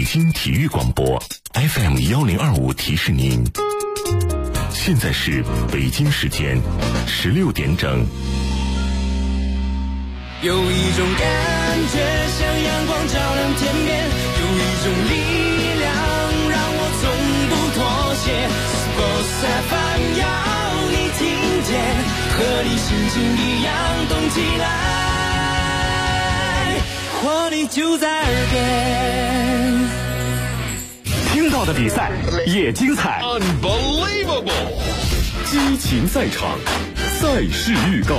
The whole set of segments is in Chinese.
京体育广播 FM1025提示您，现在是北京时间16点整。 有一种感觉像阳光照亮天边，有一种力量让我从不妥协。Sports FM 要你听见，和你心情一样动起来，活力就在耳边。 听到的比赛也精彩 ，Unbelievable！ 激情赛场，赛事预告。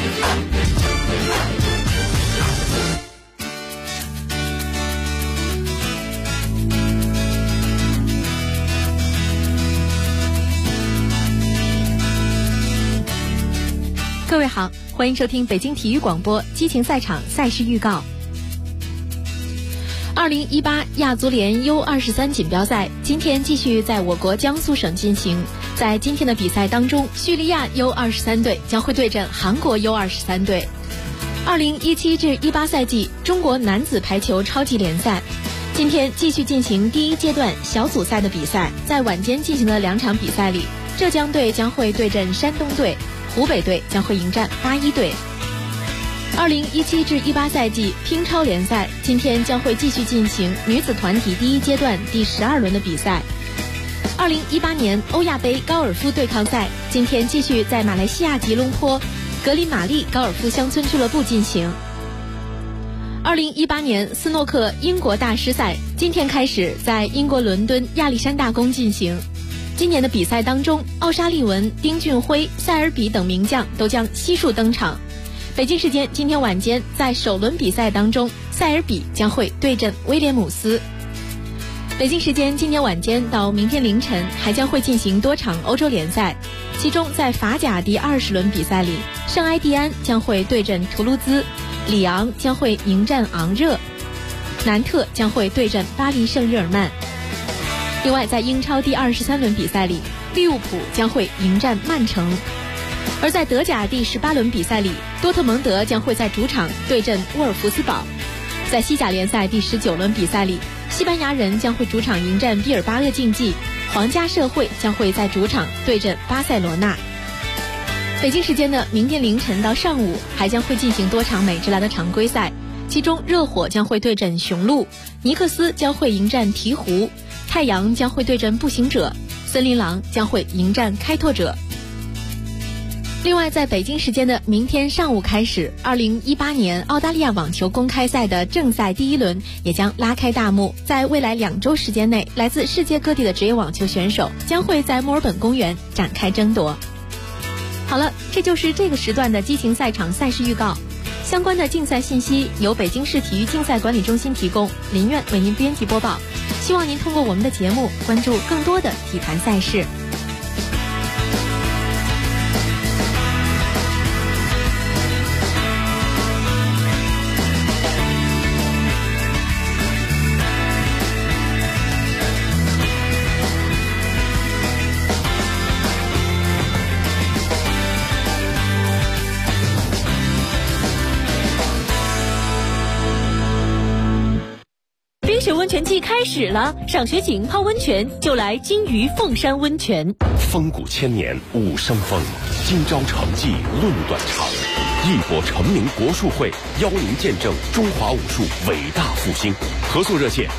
各位好，欢迎收听北京体育广播激情赛场赛事预告。2018亚足联 U23 锦标赛今天继续在我国江苏省进行。在今天的比赛当中，叙利亚 U23 队将会对阵韩国 U23 队。2017至18赛季中国男子排球超级联赛今天继续进行第一阶段小组赛的比赛。在晚间进行的2场比赛里，浙江队将会对阵山东队，湖北队将会迎战81队。2017至18赛季乒超联赛今天将会继续进行女子团体第一阶段第12轮的比赛。2018年欧亚杯高尔夫对抗赛今天继续在马来西亚吉隆坡格林玛丽高尔夫乡村俱乐部进行。2018年斯诺克英国大师赛今天开始在英国伦敦亚历山大宫进行。今年的比赛当中，奥沙利文、丁俊晖、塞尔比等名将都将悉数登场。北京时间今天晚间，在首轮比赛当中，塞尔比将会对阵威廉姆斯。北京时间今天晚间到明天凌晨，还将会进行多场欧洲联赛，其中在法甲第20轮比赛里，圣埃蒂安将会对阵图卢兹，里昂将会迎战昂热，南特将会对阵巴黎圣日耳曼。另外，在英超第23轮比赛里，利物浦将会迎战曼城。而在德甲第18轮比赛里，多特蒙德将会在主场对阵沃尔夫斯堡。在西甲联赛第19轮比赛里，西班牙人将会主场迎战毕尔巴鄂竞技，皇家社会将会在主场对阵巴塞罗那。北京时间的明天凌晨到上午，还将会进行多场美职篮的常规赛，其中热火将会对阵雄鹿，尼克斯将会迎战鹈鹕，太阳将会对阵步行者，森林狼将会迎战开拓者。另外，在北京时间的明天上午开始，2018年澳大利亚网球公开赛的正赛第1轮也将拉开大幕。在未来2周时间内，来自世界各地的职业网球选手将会在墨尔本公园展开争夺。好了，这就是这个时段的激情赛场赛事预告。相关的竞赛信息由北京市体育竞赛管理中心提供，林苑为您编辑播报。希望您通过我们的节目关注更多的体坛赛事。 冰雪温泉季开始了，赏雪景泡温泉就来金鱼凤山温泉。 风骨千年武生风，今朝成绩论短长。义博成名国术会邀您见证中华武术伟大复兴。合作热线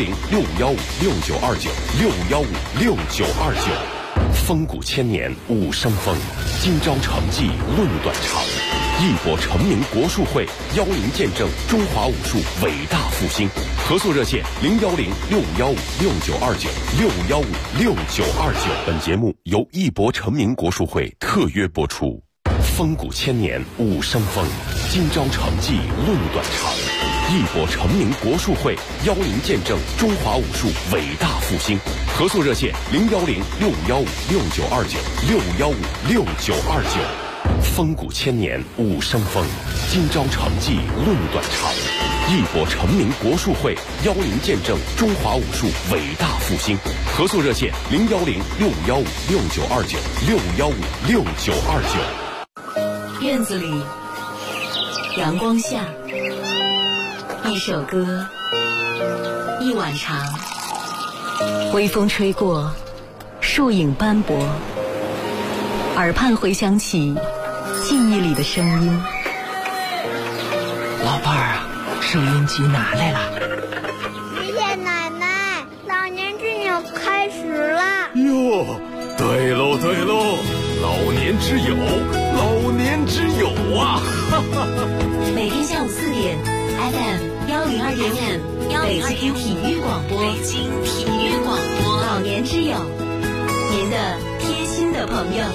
：010-6515-6929，615-6929。风骨千年武生风，今朝成绩论短长。义博成名国术会邀您见证中华武术伟大复兴。合作热线：010-6515-6929，615-6929。本节目由义博成名国术会特约播出。风骨千年武生风，今朝成绩论短长。义博成名国术会邀您见证中华武术伟大复兴。合作热线：010-6515-6929，615-6929。风骨千年武生风，今朝成绩论短长。义博成名国术会邀您见证中华武术伟大复兴。合作热线：010-6515-6929，615-6929。 院子里，阳光下，一首歌， 一晚长，微风吹过，树影斑驳，耳畔回响起记忆里的声音。 老伴儿啊，收音机拿来了。 爷爷奶奶，老年之友开始了。 哟，对喽对喽，老年之友，老年之友啊！哈哈哈。 每天下午4点 FM102.5北京体育广播，北京体育广播，老年之友，您的贴心的朋友。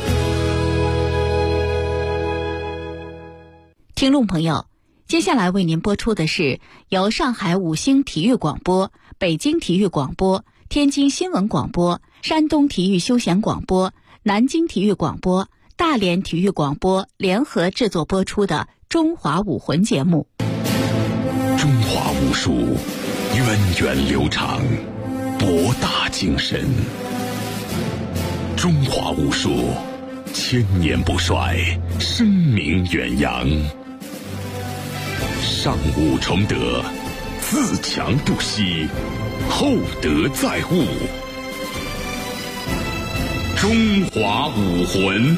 听众朋友，接下来为您播出的是由上海五星体育广播、北京体育广播、天津新闻广播、山东体育休闲广播、南京体育广播、大连体育广播联合制作播出的中华武魂节目。 中华武术源远流长，博大精深。中华武术千年不衰，声名远扬。上武崇德，自强不息，厚德载物。中华武魂。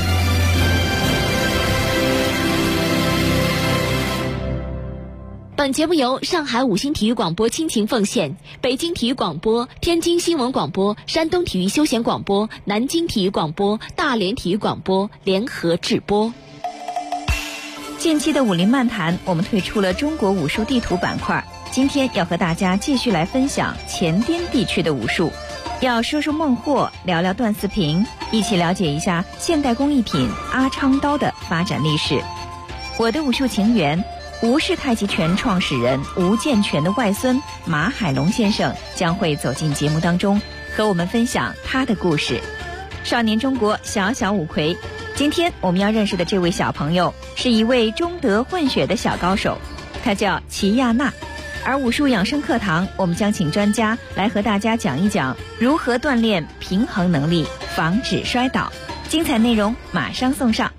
本节目由上海五星体育广播倾情奉献，北京体育广播、天津新闻广播、山东体育休闲广播、南京体育广播、大连体育广播联合制播。 近期的武林漫谈，我们推出了中国武术地图板块，今天要和大家继续来分享前滇地区的武术，要说说孟获，聊聊段思平，一起了解一下现代工艺品阿昌刀的发展历史。我的武术情缘，吴氏太极拳创始人吴健全的外孙马海龙先生将会走进节目当中，和我们分享他的故事。少年中国小小五魁，今天我们要认识的这位小朋友是一位中德混血的小高手，他叫齐亚娜。而武术养生课堂，我们将请专家来和大家讲一讲如何锻炼平衡能力，防止摔倒。精彩内容马上送上。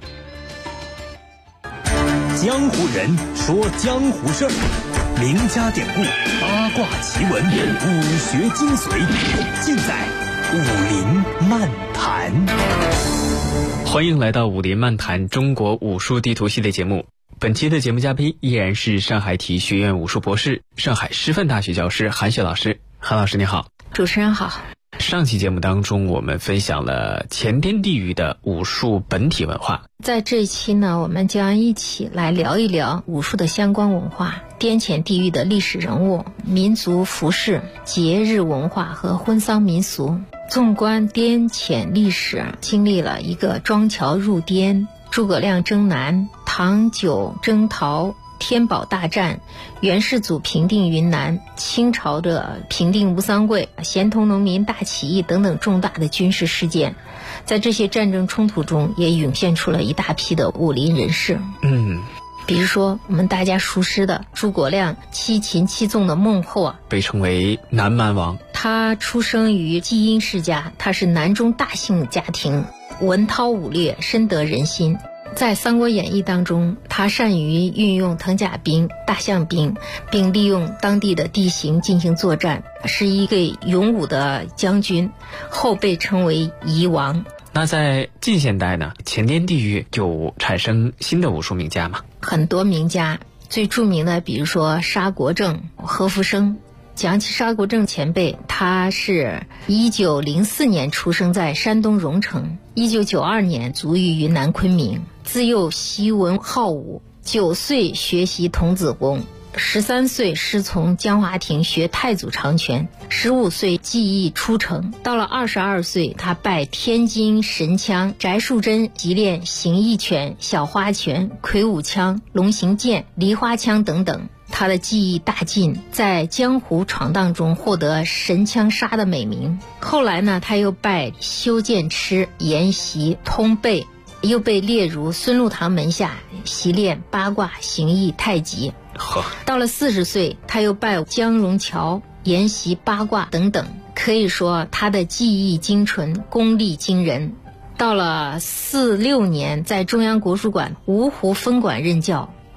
江湖人说江湖事儿，名家典故、八卦奇闻、武学精髓，尽在武林漫谈。 欢迎来到武林漫谈中国武术地图系列节目。本期的节目嘉宾依然是上海体育学院武术博士、上海师范大学教师韩雪老师。韩老师你好。 主持人好。 上期节目当中，我们分享了前滇地域的武术本体文化。 在这一期呢，我们将一起来聊一聊武术的相关文化、滇黔地域的历史人物、民族服饰、节日文化和婚丧民俗。纵观滇黔历史，经历了一个庄乔入滇、诸葛亮征南、唐九征陶、天宝大战、元世祖平定云南、清朝的平定吴三桂、咸通农民大起义等等重大的军事事件。在这些战争冲突中，也涌现出了一大批的武林人士。比如说我们大家熟知的诸葛亮七擒七纵的孟获， 被称为南蛮王。 他出生于济阴世家，他是南中大姓家庭，文韬武略，深得人心。在《三国演义》当中，他善于运用藤甲兵、大象兵，并利用当地的地形进行作战，是一个勇武的将军，后被称为夷王。 那在近现代呢，前滇地域有产生新的武术名家吗？ 很多名家，最著名的比如说沙国正、何福生。讲起沙国正前辈，他是1904年出生在山东荣成，1992年卒于云南昆明。自幼习文好武，9岁学习童子功，13岁师从江华亭学太祖长拳，15岁技艺出成。到了22岁，他拜天津神枪翟树珍习练形意拳、小花拳、魁梧枪、龙形剑、梨花枪等等。他的技艺大进，在江湖闯荡中获得神枪杀的美名。后来呢，他又拜修剑痴研习通背，又被列入孙禄堂门下习练八卦、形意、太极。到了40岁，他又拜江荣桥研习八卦等等。可以说他的技艺精纯，功力惊人。到了46年，在中央国术馆芜湖分馆任教。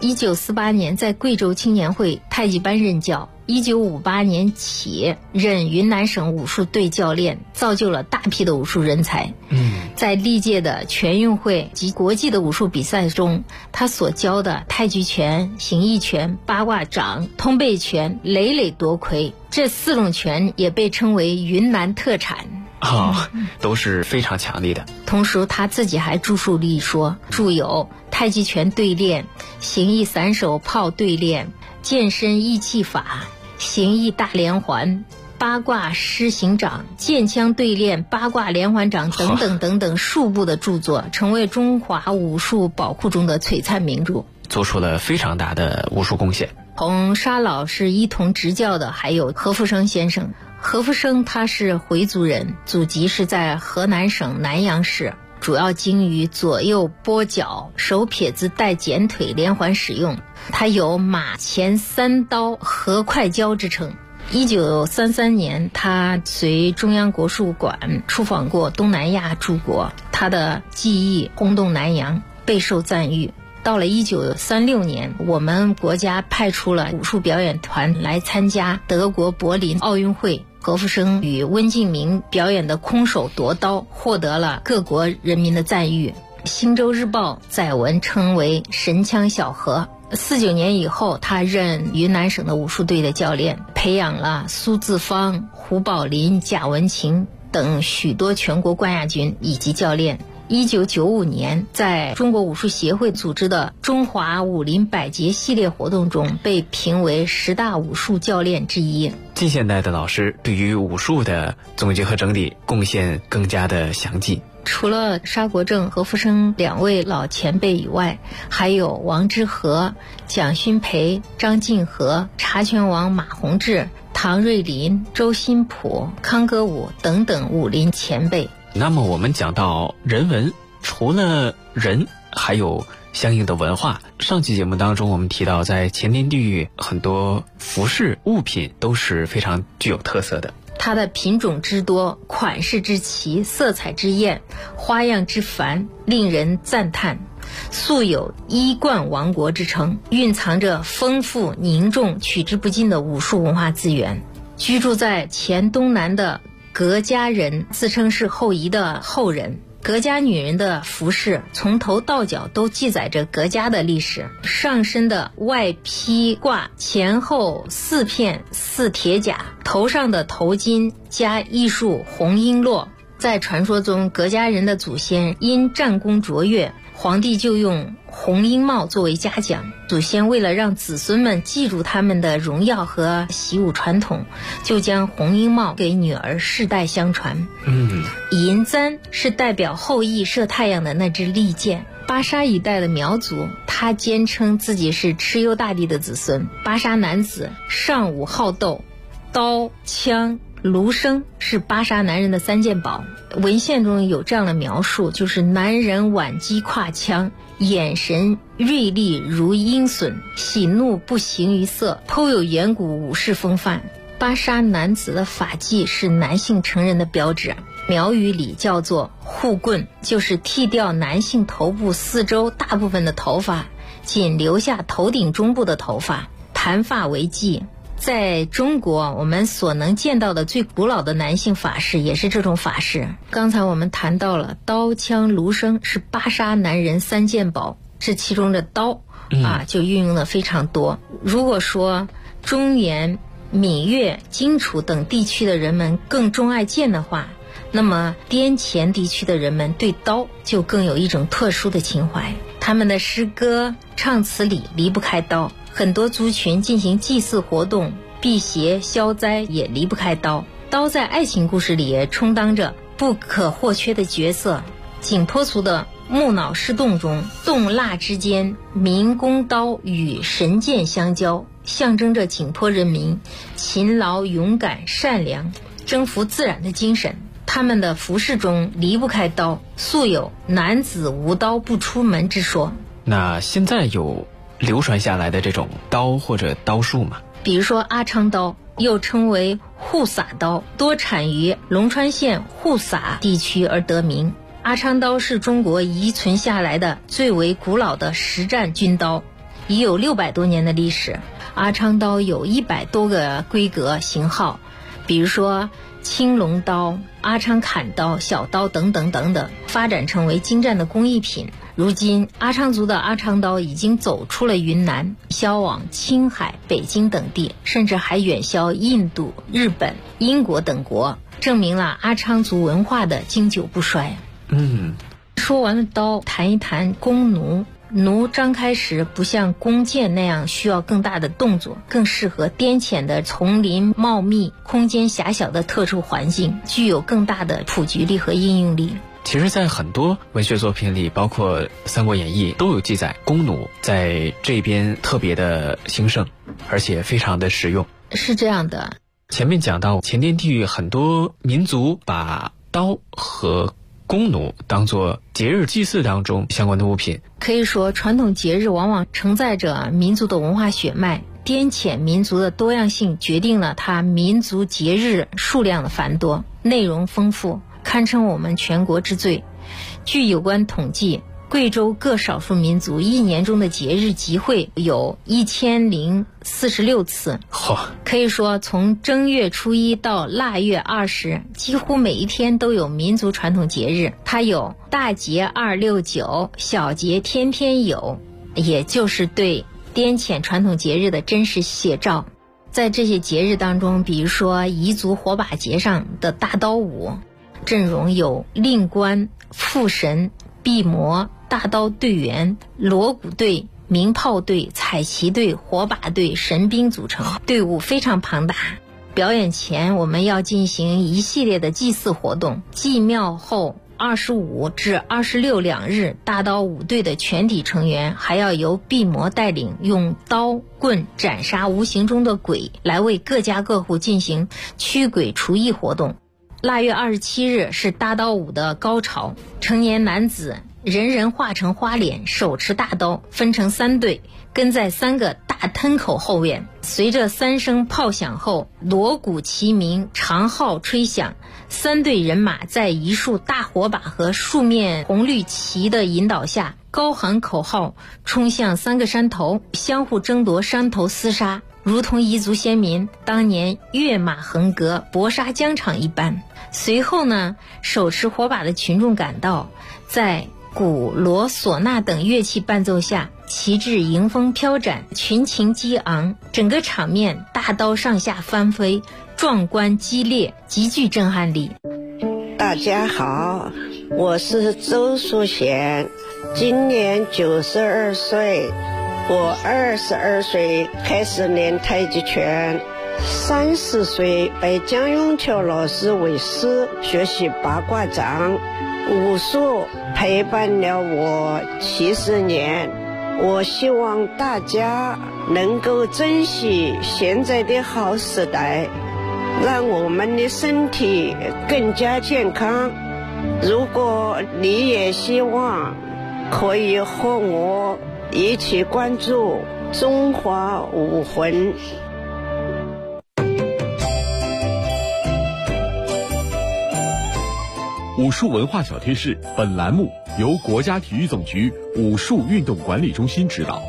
1948年在贵州青年会太极班任教，1958年起任云南省武术队教练，造就了大批的武术人才。在历届的全运会及国际的武术比赛中，他所教的太极拳、形意拳、八卦掌、通背拳累累夺魁，这4种拳也被称为云南特产。 都是非常强力的。 同时他自己还著述力说，著有《太极拳对练》、《形意散手炮对练》、《健身意气法》、《形意大连环》、《八卦施行掌》、《剑枪对练》、《八卦连环掌》等等等等数部的著作，成为中华武术宝库中的璀璨名著， 做出了非常大的武术贡献。 同沙老师一同执教的还有何福生先生。何福生他是回族人，祖籍是在河南省南阳市，主要精于左右拨脚、手撇子带剪腿连环使用。他有马前3刀合快交之称。1933年，他随中央国术馆出访过东南亚诸国，他的技艺轰动南洋，备受赞誉。到了1936年，我们国家派出了武术表演团来参加德国柏林奥运会。何福生与温敬明表演的空手夺刀，获得了各国人民的赞誉。新洲日报载文称为神枪小何。49年以后，他任云南省的武术队的教练，培养了苏自芳、胡宝林、贾文琴等许多全国冠亚军以及教练。1995年，在中国武术协会组织的中华武林百节系列活动中，被评为10大武术教练之一。 近现代的老师对于武术的总结和整理贡献更加的详尽。 除了沙国正、何福生2位老前辈以外，还有王之和、蒋勋培、张晋和、查拳王马洪志、唐瑞林、周新普、康歌武等等武林前辈。 那么我们讲到人文，除了人还有相应的文化。上期节目当中我们提到，在前天地域很多服饰物品都是非常具有特色的， 它的品种之多，款式之齐，色彩之艳，花样之繁，令人赞叹，素有衣冠王国之称，蕴藏着丰富凝重取之不尽的武术文化资源。居住在黔东南的葛家人自称是后夷的后人。葛家女人的服饰从头到脚都记载着葛家的历史，上身的外披挂前后4片4铁甲，头上的头巾加艺术红璎珞。在传说中，葛家人的祖先因战功卓越，皇帝就用红缨帽作为嘉奖。祖先为了让子孙们记住他们的荣耀和习武传统，就将红缨帽给女儿世代相传。银簪是代表后羿射太阳的那支利箭。巴沙一带的苗族，他坚称自己是蚩尤大帝的子孙。巴沙男子尚武好斗，刀枪卢生是巴沙男人的3件宝。文献中有这样的描述，就是男人挽击挎枪，眼神锐利如鹰隼，喜怒不形于色，颇有远古武士风范。巴沙男子的发髻是男性成人的标志，苗语里叫做护棍，就是剃掉男性头部4周大部分的头发，仅留下头顶中部的头发，盘发为髻。在中国，我们所能见到的最古老的男性发饰也是这种发饰。刚才我们谈到了刀枪卢生是巴沙男人3件宝，这其中的刀就运用的非常多。如果说中原、闽粤、荆楚等地区的人们更钟爱剑的话，那么滇黔地区的人们对刀就更有一种特殊的情怀，他们的诗歌唱词里离不开刀，很多族群进行祭祀活动、辟邪消灾也离不开刀。刀在爱情故事里也充当着不可或缺的角色。景颇族的木脑诗洞中，洞蜡之间，民工刀与神剑相交，象征着景颇人民勤劳、勇敢、善良、征服自然的精神。他们的服饰中离不开刀，素有男子无刀不出门之说。 那现在有流传下来的这种刀或者刀术吗？ 比如说阿昌刀，又称为护撒刀，多产于龙川县护撒地区而得名。阿昌刀是中国遗存下来的最为古老的实战军刀， 已有600多年的历史。阿昌刀有100多个规格型号，比如说青龙刀、阿昌砍刀、小刀等等等等，发展成为精湛的工艺品。如今阿昌族的阿昌刀已经走出了云南，销往青海、北京等地，甚至还远销印度、日本、英国等国，证明了阿昌族文化的经久不衰。说完了刀，谈一谈弓弩。弩张开时不像弓箭那样需要更大的动作，更适合滇浅的丛林茂密、空间狭小的特殊环境，具有更大的普及力和应用力。 其实在很多文学作品里，包括《三国演义》都有记载，弓弩在这边特别的兴盛，而且非常的实用。 是这样的， 前面讲到前滇地域很多民族把刀和弓弩当作节日祭祀当中相关的物品。 可以说传统节日往往承载着民族的文化血脉，滇浅民族的多样性决定了它民族节日数量的繁多，内容丰富，堪称我们全国之最。据有关统计，贵州各少数民族一年中的节日集会有1046次，可以说从正月初1到腊月20，几乎每一天都有民族传统节日。它有大节269，小节天天有，也就是对滇浅传统节日的真实写照。在这些节日当中，比如说彝族火把节上的大刀舞，阵容有令官、副神、毕摩、大刀队员、锣鼓队、鸣炮队、彩旗队、火把队、神兵组成，队伍非常庞大。表演前我们要进行一系列的祭祀活动，祭庙后25至26两日，大刀舞队的全体成员还要由毕摩带领，用刀棍斩杀无形中的鬼，来为各家各户进行驱鬼除疫活动。腊月27日是大刀舞的高潮，成年男子人人化成花脸，手持大刀，分成3队，跟在3个大吞口后面。随着3声炮响后，锣鼓齐鸣，长号吹响，3队人马在一束大火把和数面红绿旗的引导下，高喊口号，冲向3个山头，相互争夺山头厮杀，如同彝族先民当年跃马横戈、搏杀疆场一般。随后呢，手持火把的群众赶到，在鼓、锣、唢呐等乐器伴奏下，旗帜迎风飘展，群情激昂，整个场面大刀上下翻飞，壮观激烈，极具震撼力。 大家好，我是周淑贤，今年92岁。我22岁开始练太极拳，30岁拜江永桥老师为师学习八卦掌，武术陪伴了我70年。我希望大家能够珍惜现在的好时代，让我们的身体更加健康。如果你也希望，可以和我一起关注中华武魂。 武术文化小贴士，本栏目由国家体育总局武术运动管理中心指导。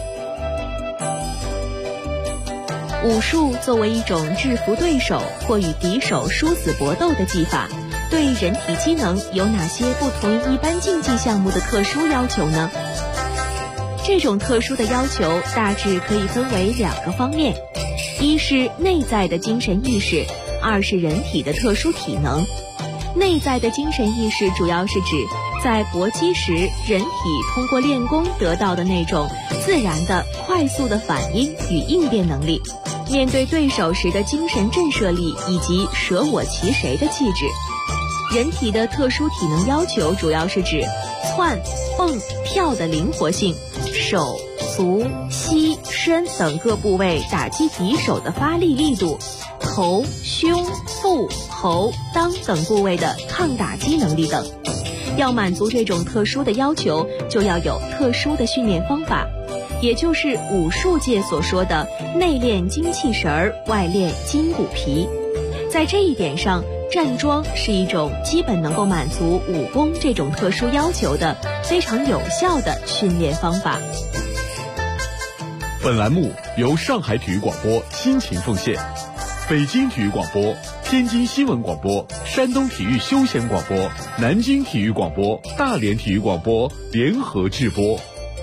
武术作为一种制服对手或与敌手殊死搏斗的技法，对人体机能有哪些不同于一般竞技项目的特殊要求呢？这种特殊的要求大致可以分为2个方面，一是内在的精神意识，二是人体的特殊体能。内在的精神意识主要是指在搏击时人体通过练功得到的那种自然的快速的反应与应变能力，面对对手时的精神震慑力以及舍我其谁的气质。人体的特殊体能要求主要是指窜、蹦、跳的灵活性，手、足、膝、身等各部位打击敌手的发力力度，头、胸、腹、喉、裆等部位的抗打击能力等。要满足这种特殊的要求，就要有特殊的训练方法，也就是武术界所说的内练精气神儿，外练筋骨皮。在这一点上，站桩是一种基本能够满足武功这种特殊要求的非常有效的训练方法。 本栏目由上海体育广播辛勤奉献，北京体育广播、天津新闻广播、山东体育休闲广播、南京体育广播、大连体育广播联合制播。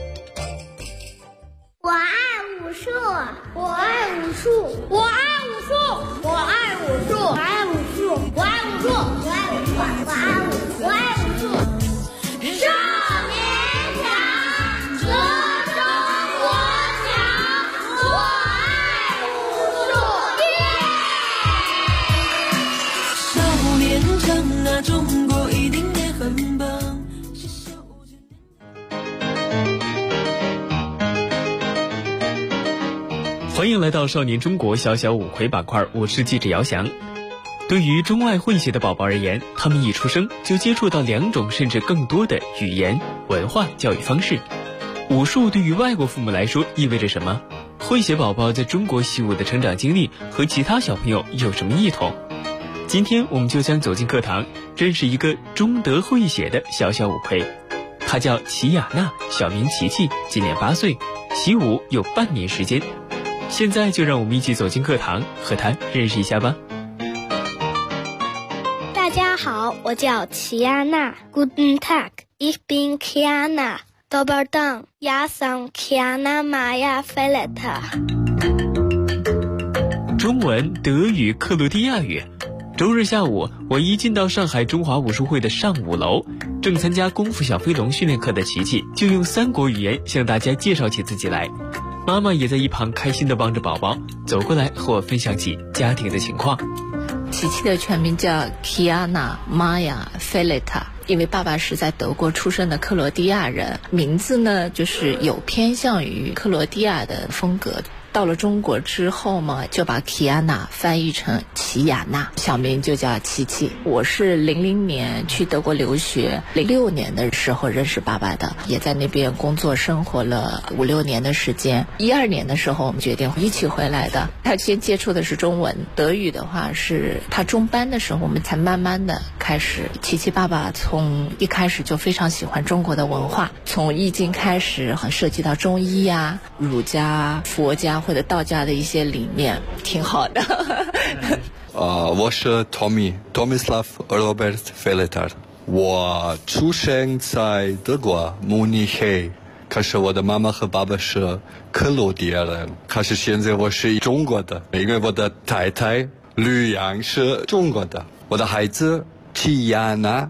我爱武术，我爱武术，我爱武术，我爱武术，我爱武术，我爱武术，我爱武术，我爱武术，我爱武术。少年强，则中国强，我爱武术。 少年强啊，中国一定也很棒。 欢迎来到少年中国小小五魁板块，我是记者姚翔。对于中外混血的宝宝而言，他们一出生就接触到2种甚至更多的语言、文化教育方式。武术对于外国父母来说意味着什么？混血宝宝在中国习武的成长经历和其他小朋友有什么异同？今天我们就将走进课堂，认识一个中德混血的小小五魁。他叫齐雅娜，小名琪琪，今年8岁，习武有半年时间。现在就让我们一起走进课堂，和他认识一下吧。 大家好，我叫齐亚娜。Guten Tag, ich bin Kiana. Dobry dan, ja sam Kiana Maya Feleta。 中文、德语、克罗地亚语。周日下午，我一进到上海中华武术会的上5楼，正参加功夫小飞龙训练课的琪琪就用3国语言向大家介绍起自己来。妈妈也在一旁开心地帮着宝宝，走过来和我分享起家庭的情况。 琪琪的全名叫 Kiana Maya Feleta， 因为爸爸是在德国出生的克罗地亚人，名字呢就是有偏向于克罗地亚的风格。到了中国之后嘛，就把 Kiana 翻译成齐雅娜，小名就叫琪琪。我是00年去德国留学，06年的时候认识爸爸的，也在那边工作生活了5-6年的时间。12年的时候我们决定一起回来的。他先接触的是中文，德语的话是他中班的时候我们才慢慢的开始。琪琪爸爸从一开始就非常喜欢中国的文化，从易经开始涉及到中医呀、儒家、佛家或者道家的一些理念，挺好的。 我是 Tomislav Robert Feleta， 我出生在德国慕尼黑，可是我的妈妈和爸爸是克罗地亚人，可是现在我是中国的，因为我的太太吕阳是中国的。我的孩子Kiana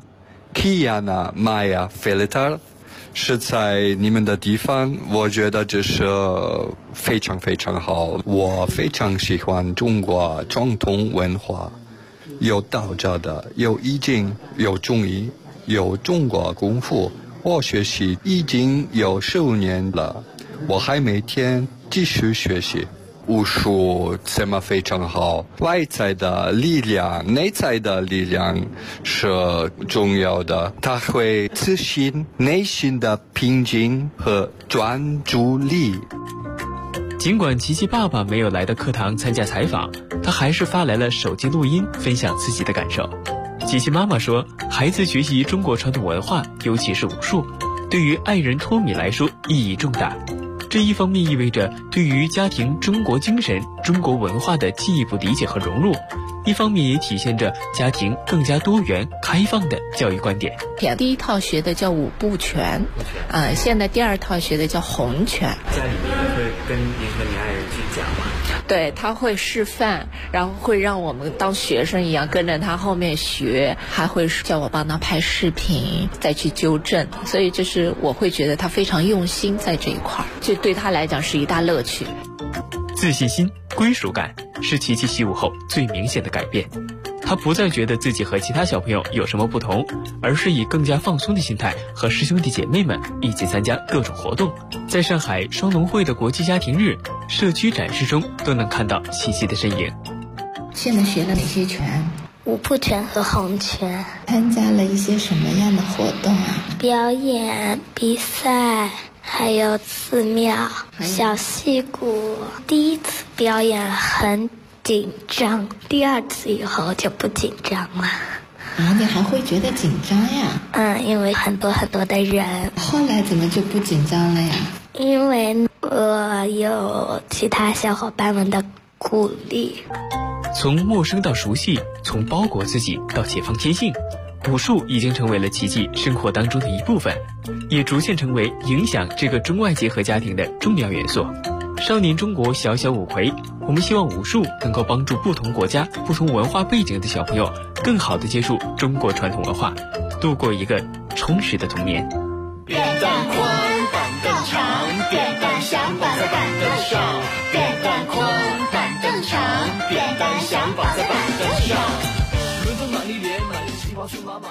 Maya Feleta是在你们的地方，我觉得这是非常非常好。我非常喜欢中国传统文化，有道教的，有易经，有中医，有中国功夫。我学习已经有10年了，我还每天继续学习。武术怎么非常好，外在的力量、内在的力量是重要的，它会自信、内心的平静和专注力。 尽管琪琪爸爸没有来到课堂参加采访，他还是发来了手机录音分享自己的感受。琪琪妈妈说，孩子学习中国传统文化，尤其是武术，对于爱人托米来说意义重大。这一方面意味着对于家庭中国精神、中国文化的进一步理解和融入，一方面也体现着家庭更加多元开放的教育观点。 第一套学的叫5步拳，现在第2套学的叫洪拳。 家里面会跟您和你爱人去讲吗？ 对，他会示范，然后会让我们当学生一样跟着他后面学，还会叫我帮他拍视频再去纠正，所以就是我会觉得他非常用心在这一块，就对他来讲是一大乐趣。 自信心、归属感是琪琪习武后最明显的改变。他不再觉得自己和其他小朋友有什么不同，而是以更加放松的心态和师兄弟姐妹们一起参加各种活动。在上海双龙会的国际家庭日、社区展示中都能看到琪琪的身影。 现在学了哪些拳 ？5步拳和洪拳。 参加了一些什么样的活动啊？ 表演、比赛，还有寺庙、小戏谷。第一次表演很紧张，第2次以后就不紧张了。 你还会觉得紧张呀？ 因为很多的人。 后来怎么就不紧张了呀？ 因为我有其他小伙伴们的鼓励。 从陌生到熟悉，从包裹自己到解放天性，武术已经成为了奇迹生活当中的一部分，也逐渐成为影响这个中外结合家庭的重要元素。少年中国小小五魁，我们希望武术能够帮助不同国家、不同文化背景的小朋友更好地接触中国传统文化，度过一个充实的童年。 扁担宽，板凳长，扁担想绑在板凳上，扁担宽，板凳长，扁担想绑在板凳上。伦敦玛丽莲买的旗袍是妈妈。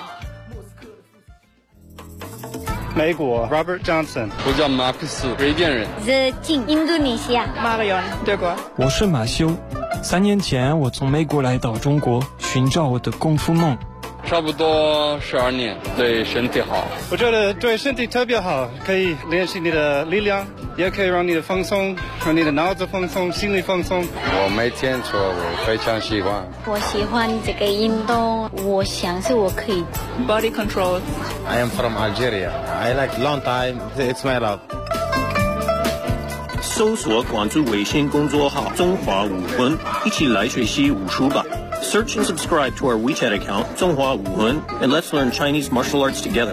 美国 Robert Johnson， 我叫马克思，瑞典人。 The Jing， 印度尼西亚。 马里奥，德国。 我是马修，3年前我从美国来到中国，寻找我的功夫梦。 差不多12年，对身体好。 我觉得对身体特别好，可以练习你的力量，也可以让你的放松，让你的脑子放松，心理放松。 我每天做，我非常喜欢。 我喜欢这个运动，我想是我可以。 Body control. I am from Algeria. I like long time. It's my love. 搜索关注微信公众号中华武魂，一起来学习武术吧。Search and subscribe to our WeChat account, 中华武魂, and let's learn Chinese martial arts together.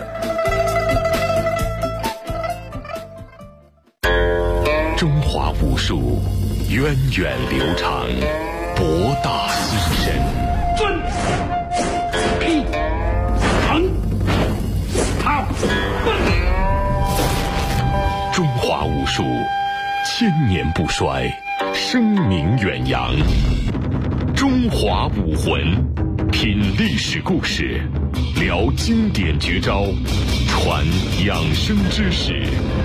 中华武术源远流长，博大精深。 蹲、劈、横、跑、奔。 中华武术千年不衰，声名远扬。中华武魂，品历史故事，聊经典绝招，传养生知识。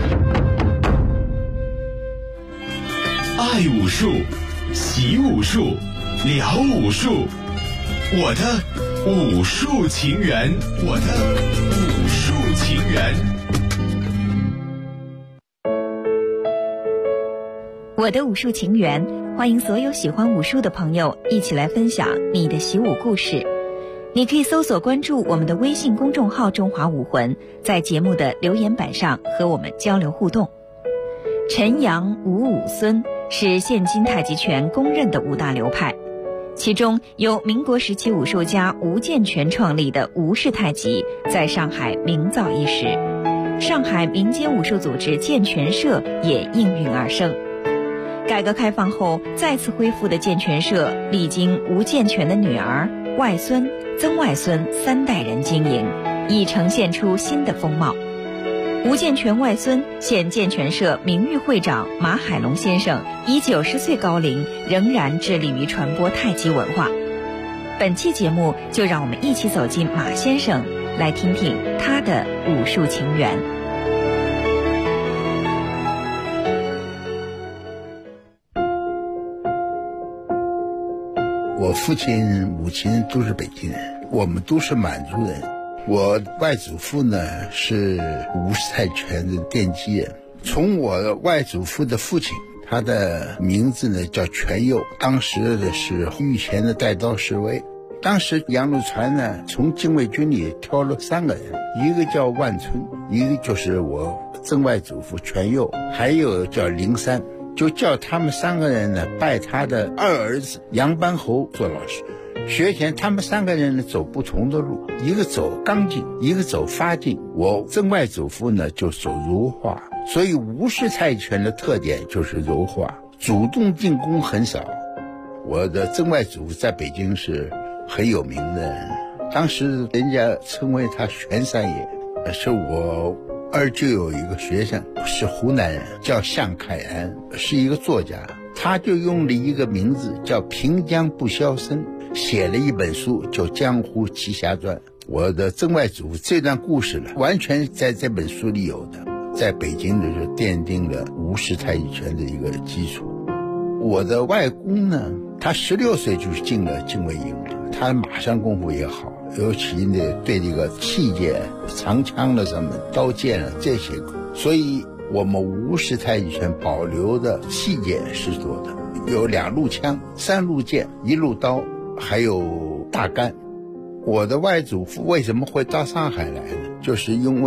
爱武术，习武术，聊武术，我的武术情缘，我的武术情缘。 我的武术情缘，欢迎所有喜欢武术的朋友一起来分享你的习武故事。你可以搜索关注我们的微信公众号中华武魂，在节目的留言板上和我们交流互动。陈阳武武孙是现今太极拳公认的5大流派，其中由民国时期武术家吴健全创立的吴式太极在上海名噪一时，上海民间武术组织健全社也应运而生。改革开放后再次恢复的健全社，历经吴健全的女儿、外孙、曾外孙3代人经营，已呈现出新的风貌。吴健全外孙现健全社名誉会长马海龙先生，以90岁高龄仍然致力于传播太极文化。本期节目就让我们一起走进马先生，来听听他的武术情缘。 我父亲母亲都是北京人，我们都是满族人。我外祖父呢是吴式泰拳的奠基人。从我外祖父的父亲，他的名字呢叫全佑，当时的是御前的带刀侍卫。当时杨露船呢从禁卫军里挑了3个人，一个叫万春，一个就是我曾外祖父全佑，还有叫灵山，就叫他们3个人呢拜他的2儿子杨班侯做老师。学前他们3个人呢走不同的路，一个走刚劲，一个走发劲。我曾外祖父呢就走柔化，所以吴式泰拳的特点就是柔化，主动进攻很少。我的曾外祖父在北京是很有名的人，当时人家称为他玄三爷。是我二舅有一个学生是湖南人，叫向凯然，是一个作家，他就用了一个名字叫平江不肖生，写了一本书叫《江湖奇侠传》。我的曾外祖父这段故事呢，完全在这本书里有的，在北京的时候奠定了吴式太极拳的一个基础。我的外公呢，他16岁就进了禁卫营了，他马上功夫也好，尤其呢对这个器械、长枪了什么刀剑了这些，所以我们吴式太极拳保留的器械是多的，有2路枪、3路剑、1路刀，还有大杆。我的外祖父为什么会到上海来呢？就是因为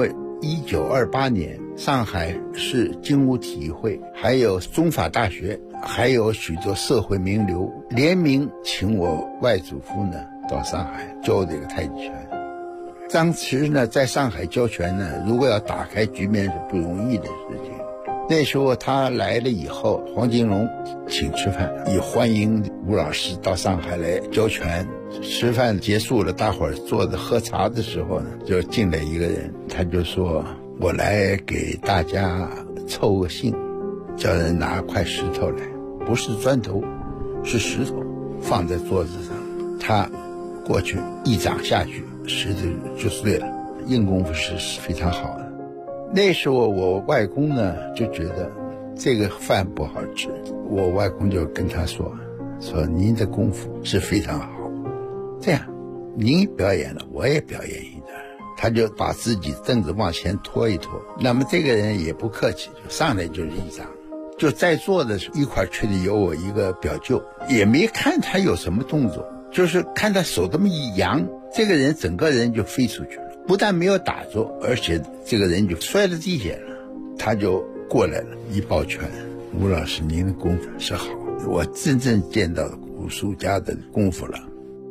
1928年，上海市精武体育会，还有中法大学，还有许多社会名流联名请我外祖父呢到上海教这个太极拳。当时呢，在上海教拳呢，如果要打开局面是不容易的事情。那时候他来了以后，黄金荣请吃饭，也欢迎吴老师到上海来教拳。吃饭结束了，大伙儿坐着喝茶的时候呢，就进来一个人，他就说：“我来给大家凑个兴，叫人拿块石头来，不是砖头，是石头，放在桌子上。”他过去一掌下去，石头就碎了，硬功夫是非常好的。那时候我外公呢就觉得这个饭不好吃，我外公就跟他说您的功夫是非常好，这样您表演了我也表演一段。他就把自己凳子往前拖一拖，那么这个人也不客气，就上来就是一掌。就在座的一块去的有我一个表舅，也没看他有什么动作，就是看他手这么一扬，这个人整个人就飞出去了，不但没有打着，而且这个人就摔到地下了。他就过来了，一抱拳：“吴老师，您的功夫是好，我真正见到武术家的功夫了。”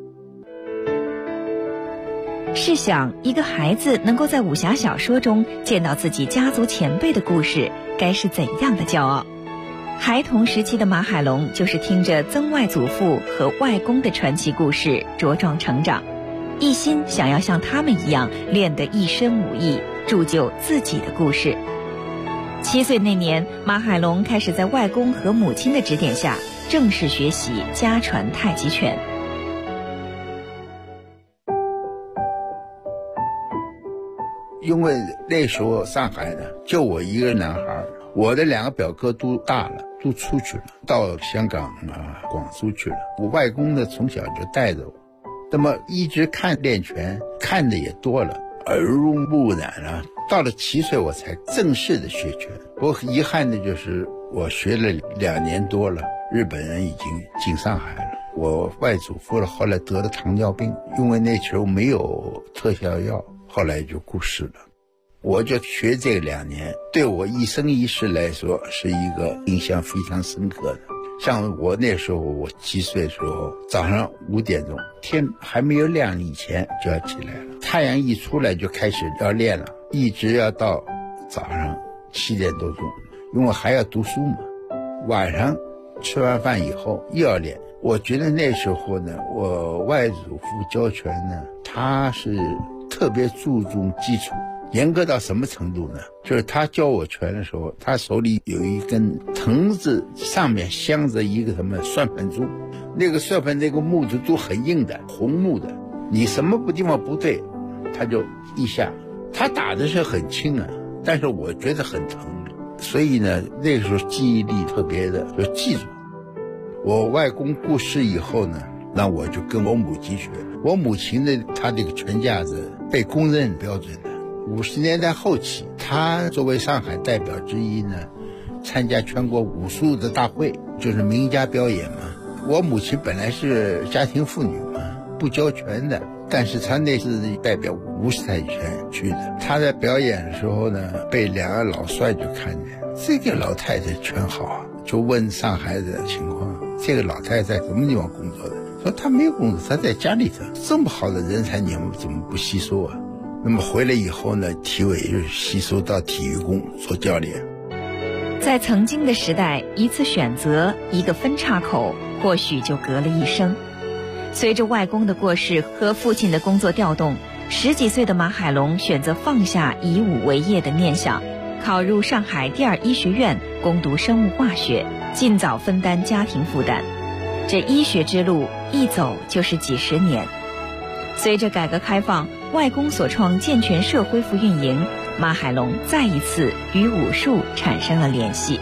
试想，一个孩子能够在武侠小说中见到自己家族前辈的故事，该是怎样的骄傲？孩童时期的马海龙就是听着曾外祖父和外公的传奇故事茁壮成长，一心想要像他们一样练得一身武艺，铸就自己的故事。7岁那年，马海龙开始在外公和母亲的指点下正式学习家传太极拳。 因为那时候上海呢就我一个男孩，我的2个表哥都大了，都出去了，到香港广州去了。我外公呢从小就带着我，那么一直看练拳，看的也多了，耳濡目染了。到了7岁我才正式的学拳。我遗憾的就是我学了2年多了，日本人已经进上海了。我外祖父后来得了糖尿病，因为那时候没有特效药，后来就过世了。我就学这2年，对我一生一世来说是一个印象非常深刻的。像我那时候，我7岁的时候，早上5点钟，天还没有亮以前就要起来了，太阳一出来就开始要练了，一直要到早上7点多钟，因为还要读书嘛。晚上吃完饭以后又要练。我觉得那时候呢，我外祖父教拳呢，他是特别注重基础，严格到什么程度呢？就是他教我拳的时候，他手里有一根藤子，上面镶着一个什么算盘珠，那个算盘那个木头都很硬的，红木的，你什么地方不对，他就一下。他打的是很轻啊，但是我觉得很疼，所以呢，那个时候记忆力特别的，就记住。我外公过世以后呢，那我就跟我母亲学。我母亲呢，她这个拳架子被公认标准的。50年代后期，她作为上海代表之一呢，参加全国武术的大会，就是名家表演嘛。我母亲本来是家庭妇女嘛，不教拳的，但是她那是代表吴式太极拳去的。她在表演的时候呢，被2个老帅就看见，这个老太太拳好啊，就问上海的情况。这个老太太在什么地方工作的？说她没有工作，她在家里头。这么好的人才，你们怎么不吸收啊？那么回来以后呢，体委就吸收到体育宫做教练。 在曾经的时代，一次选择，一个分岔口，或许就隔了一生。随着外公的过世和父亲的工作调动，10几岁的马海龙选择放下以武为业的念想，考入上海第2医学院攻读生物化学，尽早分担家庭负担。这医学之路一走就是几10年。随着改革开放，外公所创健全社恢复运营，马海龙再一次与武术产生了联系。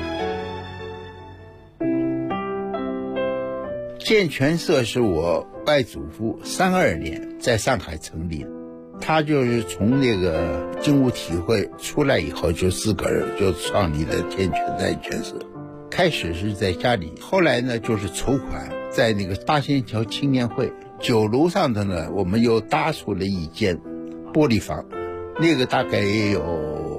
健全社是我外祖父32年在上海成立的，他就是从那个精武体育会出来以后，就自个儿就创立了健全太极拳社。开始是在家里，后来呢就是筹款，在那个八仙桥青年会9楼上头呢，我们又搭出了一间玻璃房，那个大概也有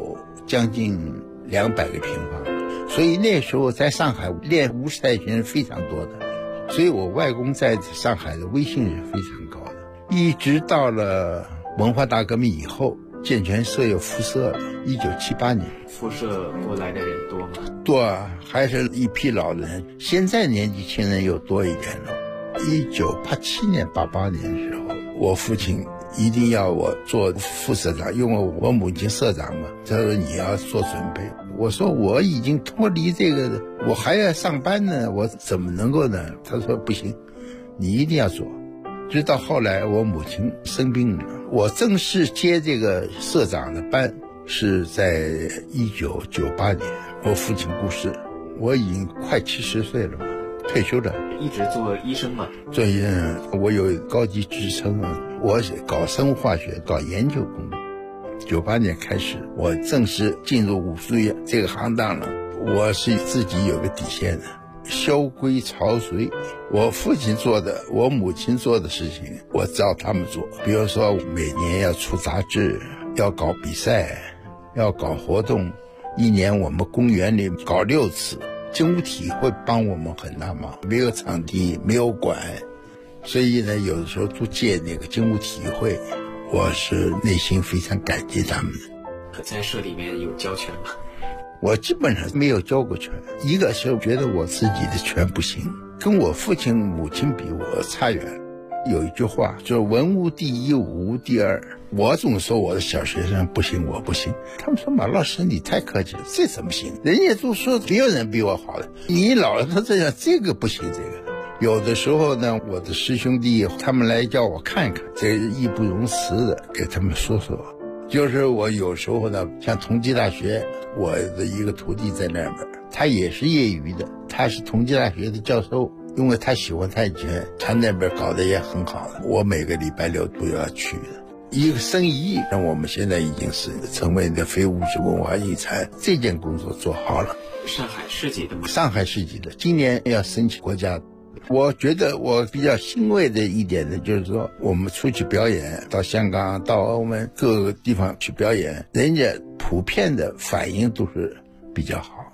将近200个平方，所以那时候在上海练无式太极拳非常多的，所以我外公在上海的威信是非常高的。一直到了文化大革命以后，健全社有辐射，1978年。 辐射过来的人多吗？ 多啊，还是一批老人。现在年纪轻人又多一点了。1987年、88年的时候，我父亲一定要我做副社长，因为我母亲社长嘛，他说你要做准备。我说我已经脱离这个，我还要上班呢，我怎么能够呢？他说不行，你一定要做。直到后来我母亲生病了，我正式接这个社长的班是在1998年，我父亲过世，我已经快70岁了嘛，退休了。 一直做医生嘛？ 做医生，我有高级职称啊，我搞生物化学，搞研究工作。98年开始，我正式进入武术这个行当了。我是自己有个底线的，萧规曹随。我父亲做的，我母亲做的事情，我照他们做。比如说，每年要出杂志，要搞比赛，要搞活动，一年我们公园里搞6次。精武体会帮我们很大忙，没有场地，没有馆，所以呢，有的时候租借那个精武体会，我是内心非常感激他们。 在社里面有教拳吗？ 我基本上没有教过拳，一个是觉得我自己的拳不行，跟我父亲母亲比我差远。有一句话就是文无第一，武无第二。我总说我的小学生不行，我不行。他们说马老师你太客气了，这怎么行？人家都说没有人比我好的，你老是这样，这个不行。这个有的时候呢，我的师兄弟他们来叫我看看，这义不容辞的给他们说说。就是我有时候呢，像同济大学，我的一个徒弟在那边，他也是业余的，他是同济大学的教授。因为他喜欢太极拳，他那边搞得也很好的，我每个礼拜6都要去的。一个生意，那我们现在已经是成为的非物质文化遗产，这件工作做好了。 上海市级的吗？ 上海市级的，今年要申请国家。我觉得我比较欣慰的一点呢，就是说我们出去表演，到香港、到澳门各个地方去表演，人家普遍的反应都是比较好。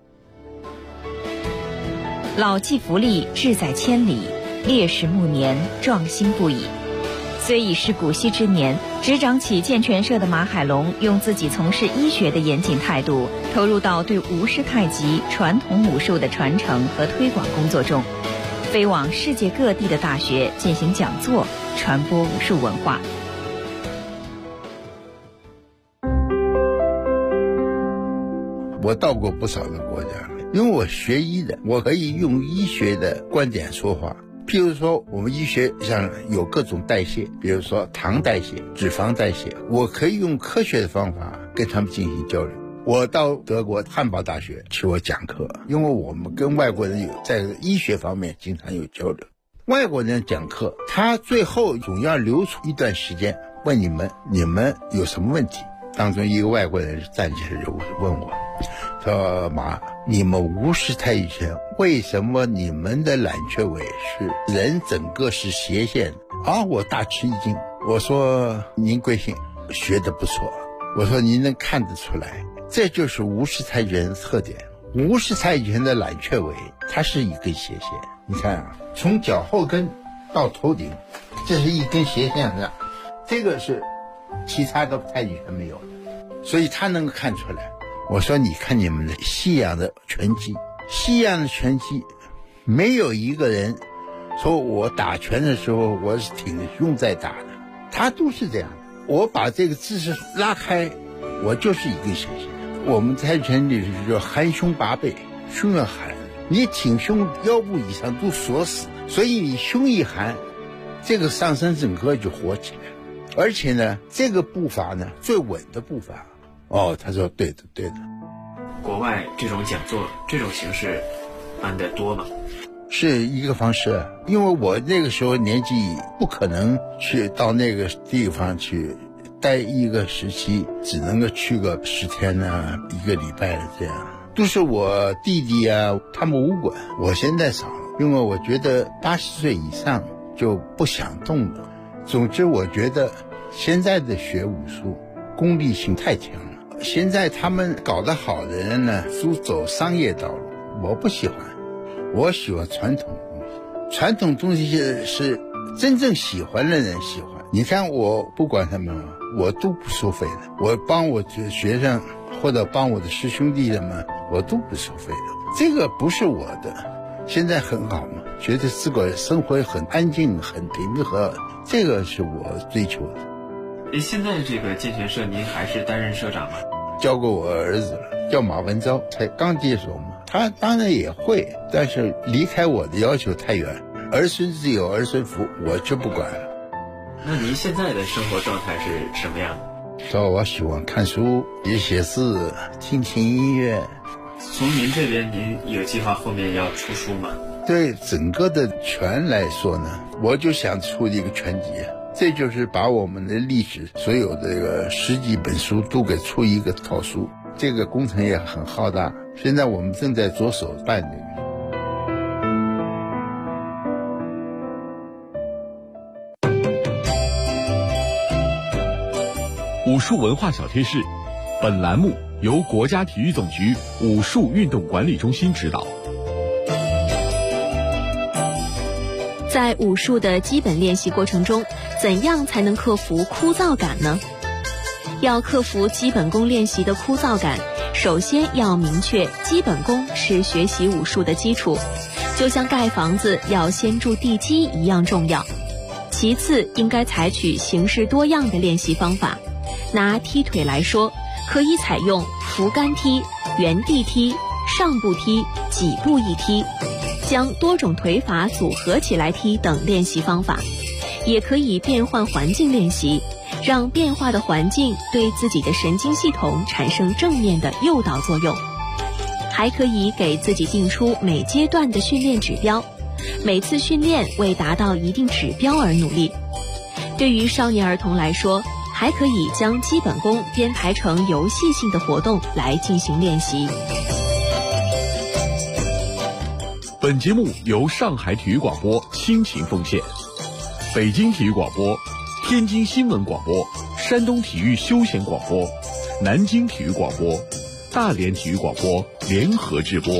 老骥伏枥，志在千里；烈士暮年，壮心不已。虽已是古稀之年，执掌起健全社的马海龙，用自己从事医学的严谨态度，投入到对吴式太极传统武术的传承和推广工作中，飞往世界各地的大学进行讲座，传播武术文化。 我到过不少的国家，因为我学医的，我可以用医学的观点说话。譬如说我们医学上有各种代谢，比如说糖代谢、脂肪代谢，我可以用科学的方法跟他们进行交流。我到德国汉堡大学去我讲课，因为我们跟外国人有在医学方面经常有交流。外国人讲课，他最后总要留出一段时间问你们有什么问题。当中一个外国人站起来就问我说，马，你们吴式太极拳为什么你们的揽雀尾是人整个是斜线啊？我大吃一惊，我说您贵姓，学得不错，我说您能看得出来，这就是吴式太极拳的特点。吴式太极拳的揽雀尾它是一根斜线，你看啊，从脚后跟到头顶，这是一根斜线的，这个是其他的太极拳没有的，所以他能够看出来。我说你看你们的西洋的拳击，西洋的拳击没有一个人说我打拳的时候我是挺着胸在打的，他都是这样的。我把这个姿势拉开，我就是一根斜线。我们太极拳里是叫含胸拔背，胸要含，你挺胸腰部以上都锁死，所以你胸一含，这个上身整个就活起来。而且呢，这个步伐呢最稳的步伐。哦，他说对的对的。 国外这种讲座这种形式办得多吗？ 是一个方式，因为我那个时候年纪不可能去到那个地方去待一个时期，只能够去个10天啊1个礼拜的这样，都是我弟弟啊他们武馆。我现在少了，因为我觉得80岁以上就不想动了。总之我觉得现在的学武术功利性太强了， 现在他们搞得好的人呢，都走商业道路，我不喜欢，我喜欢传统东西。传统东西是真正喜欢的人喜欢。你看我不管他们，我都不收费的，我帮我的学生或者帮我的师兄弟们，我都不收费的。这个不是我的，现在很好嘛，觉得自个儿生活很安静很平和，这个是我追求的。 现在这个建学社您还是担任社长吗？ 交给我儿子了，叫马文昭，才刚接手嘛。他当然也会，但是离开我的要求太远，儿孙自有儿孙福，我就不管了。 那您现在的生活状态是什么样的？ 说我喜欢看书，也写字，听音乐。 从您这边，您有计划后面要出书吗？ 对整个的全来说呢，我就想出一个全集，这就是把我们的历史所有这个10几本书都给出一个套书，这个工程也很浩大，现在我们正在着手办这个。 武术文化小贴士，本栏目由国家体育总局武术运动管理中心指导。 在武术的基本练习过程中，怎样才能克服枯燥感呢？要克服基本功练习的枯燥感，首先要明确基本功是学习武术的基础，就像盖房子要先筑地基一样重要。其次，应该采取形式多样的练习方法。拿踢腿来说，可以采用扶杆踢、原地踢、上步踢、几步一踢，将多种腿法组合起来踢等练习方法。也可以变换环境练习，让变化的环境对自己的神经系统产生正面的诱导作用。还可以给自己定出每阶段的训练指标，每次训练为达到一定指标而努力。对于少年儿童来说，还可以将基本功编排成游戏性的活动来进行练习。 本节目由上海体育广播倾情奉献，北京体育广播、天津新闻广播、山东体育休闲广播、南京体育广播、大连体育广播联合制播。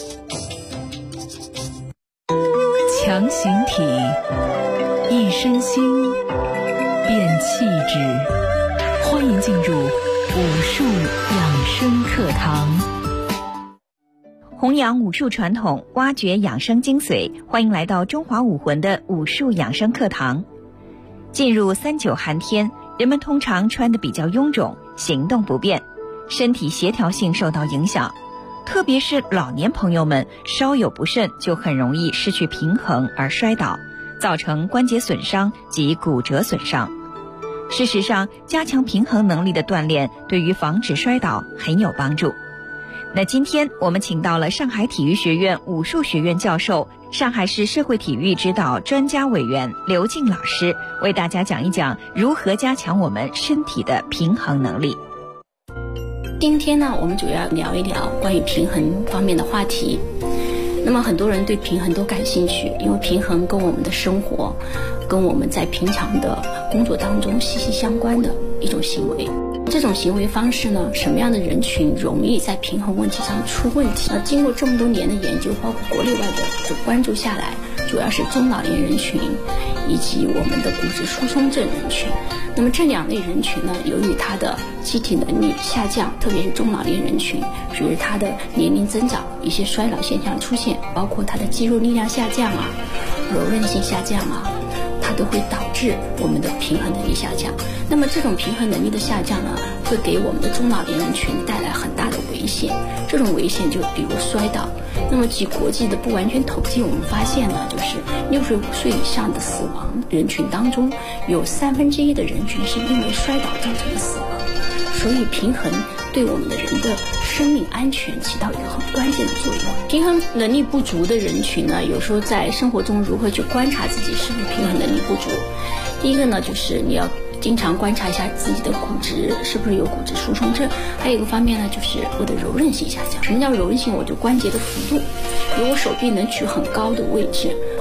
强形体，一身心，变气质。欢迎进入武术养生课堂， 弘扬武术传统，挖掘养生精髓。欢迎来到中华武魂的武术养生课堂。进入39寒天，人们通常穿得比较臃肿，行动不便，身体协调性受到影响。特别是老年朋友们，稍有不慎就很容易失去平衡而摔倒，造成关节损伤及骨折损伤。事实上，加强平衡能力的锻炼对于防止摔倒很有帮助。那今天我们请到了上海体育学院武术学院教授、上海市社会体育指导专家委员刘静老师，为大家讲一讲如何加强我们身体的平衡能力。 今天呢，我们主要聊一聊关于平衡方面的话题。那么很多人对平衡都感兴趣，因为平衡跟我们的生活，跟我们在平常的工作当中息息相关的一种行为。这种行为方式呢，什么样的人群容易在平衡问题上出问题？经过这么多年的研究，包括国内外的关注下来，主要是中老年人群以及我们的骨质疏松症人群。那么这两类人群呢，由于他的机体能力下降，特别是中老年人群，随着他的年龄增长，一些衰老现象出现，包括他的肌肉力量下降啊，柔韧性下降啊，它都会导致我们的平衡能力下降。那么这种平衡能力的下降呢，会给我们的中老年人群带来很大的危险。这种危险就比如摔倒。那么据国际的不完全统计，我们发现呢，就是65岁以上的死亡人群当中，有1/3的人群是因为摔倒造成的死亡。所以平衡对我们的人的生命安全起到一个很关键的作用。平衡能力不足的人群呢，有时候在生活中如何去观察自己是不是平衡能力不足？第一个呢，就是你要经常观察一下自己的骨质是不是有骨质疏松症。还有一个方面呢，就是我的柔韧性下降。什么叫柔韧性？我就关节的幅度。如果手臂能举很高的位置，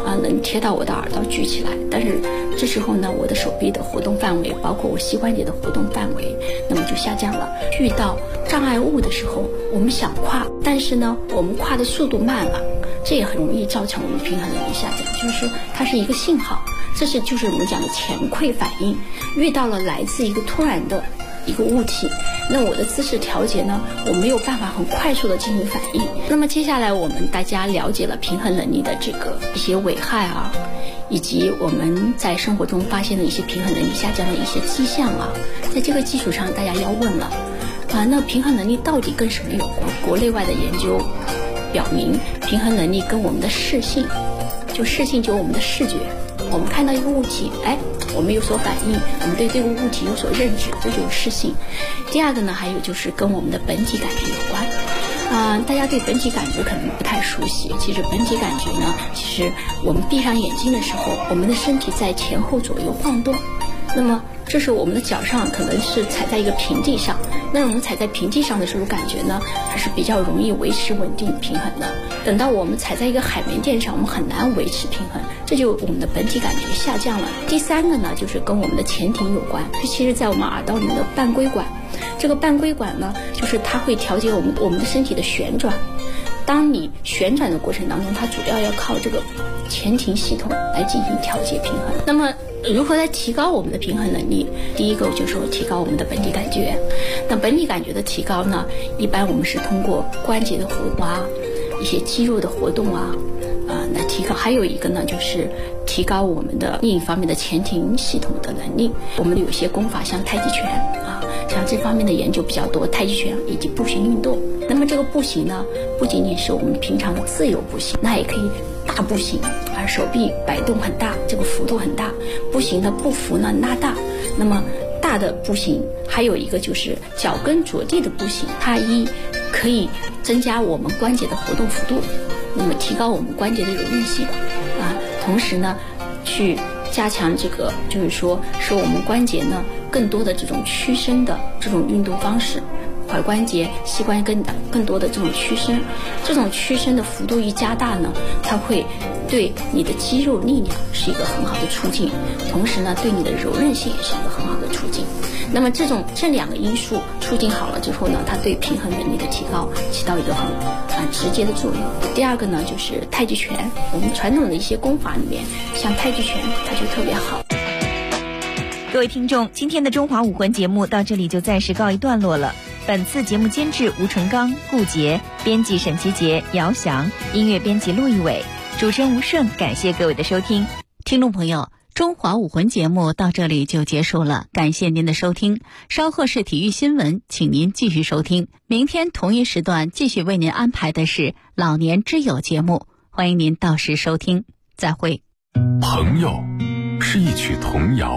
能贴到我的耳道举起来，但是这时候呢，我的手臂的活动范围，包括我膝关节的活动范围，那么就下降了。遇到障碍物的时候，我们想跨，但是呢，我们跨的速度慢了，这也很容易造成我们平衡能力下降，就是它是一个信号，就是我们讲的前馈反应。遇到了来自一个突然的一个物体，那我的姿势调节呢，我没有办法很快速的进行反应。那么接下来我们大家了解了平衡能力的这个一些危害啊，以及我们在生活中发现的一些平衡能力下降的一些迹象啊，在这个基础上，大家要问了那平衡能力到底跟什么有关？国内外的研究表明，平衡能力跟我们的视性，视性就是我们的视觉，我们看到一个物体，我们有所反应，我们对这个物体有所认知，这就是视性。第二个呢，还有就是跟我们的本体感觉有关。大家对本体感觉可能不太熟悉，其实本体感觉呢，其实我们闭上眼睛的时候，我们的身体在前后左右晃动，那么这是我们的脚上可能是踩在一个平地上，那我们踩在平地上的时候，感觉呢还是比较容易维持稳定平衡的。等到我们踩在一个海绵垫上，我们很难维持平衡，这就我们的本体感觉下降了。第三个呢，就是跟我们的前庭有关，其实在我们耳道里面的半规管，这个半规管呢，就是它会调节我们的身体的旋转。当你旋转的过程当中，它主要要靠这个前庭系统来进行调节平衡。那么如何来提高我们的平衡能力？第一个就是说提高我们的本体感觉。那本体感觉的提高呢，一般我们是通过关节的活动啊，一些肌肉的活动啊，来提高。还有一个呢，就是提高我们的另一方面的前庭系统的能力。我们有一些功法，像太极拳啊，像这方面的研究比较多，太极拳以及步行运动。那么这个步行呢，不仅仅是我们平常的自由步行，那也可以大步行，手臂摆动很大，这个幅度很大。步行的步幅呢拉大，那么大的步行还有一个就是脚跟着地的步行，它可以增加我们关节的活动幅度，那么提高我们关节的柔韧性同时呢去加强这个就是说使我们关节呢更多的这种屈伸的这种运动方式，踝关节、膝关节更多的这种屈伸，这种屈伸的幅度一加大呢，它会对你的肌肉力量是一个很好的促进，同时呢对你的柔韧性也是一个很好的促进。那么这两个因素促进好了之后呢，它对平衡能力的提高起到一个很直接的作用。第二个呢就是太极拳，我们传统的一些功法里面，像太极拳它就特别好。 各位听众，今天的中华武魂节目到这里就暂时告一段落了。本次节目监制吴纯刚、顾杰，编辑沈其杰、姚翔，音乐编辑陆一伟，主持人吴顺。感谢各位的收听。 听众朋友，中华武魂节目到这里就结束了，感谢您的收听。稍后是体育新闻，请您继续收听。明天同一时段继续为您安排的是老年之友节目，欢迎您到时收听。再会。 朋友是一曲童谣，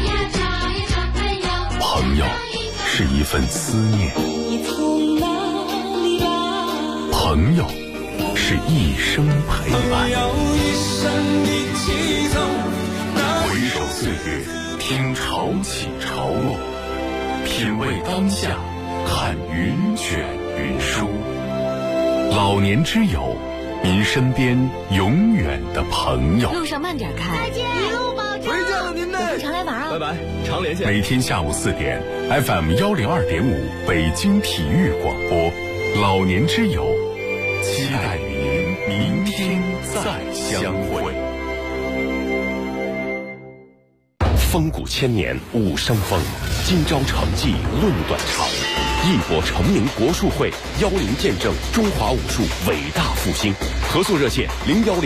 朋友是一份思念，朋友是一生陪伴。回首岁月，听潮起潮落，品味当下，看云卷云舒。老年之友，您身边永远的朋友。 路上慢点开， 一路保重。 回见了您嘞，常来玩啊！ 拜拜，常连线。 每天下午4点 ，FM 102.5北京体育广播，老年之友，期待与您明天再相会。风骨千年武生风，今朝成绩论短长。义博成名国术会邀您见证中华武术伟大复兴。合作热线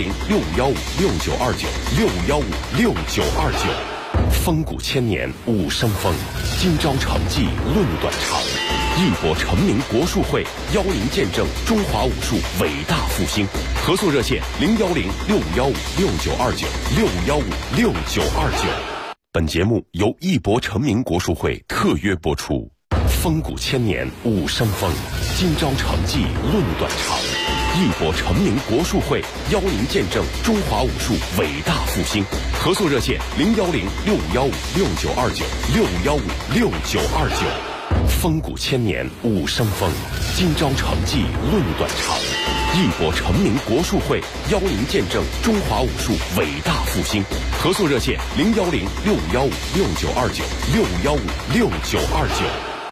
：010-6559-6929，615-6929。风骨千年武生风，今朝成绩论短长。义博成名国术会邀您见证中华武术伟大复兴。合作热线：010-6559-6929，615-6929。本节目由义博成名国术会特约播出。风骨千年武生风，今朝成绩论短长。义博成名国术会邀您见证中华武术伟大复兴。合作热线：010-6559-6929，615-6929。风骨千年武生风，今朝成绩论短长。 义博成名国术会邀您见证中华武术伟大复兴。合作热线：010-6515-6929，6515-6929。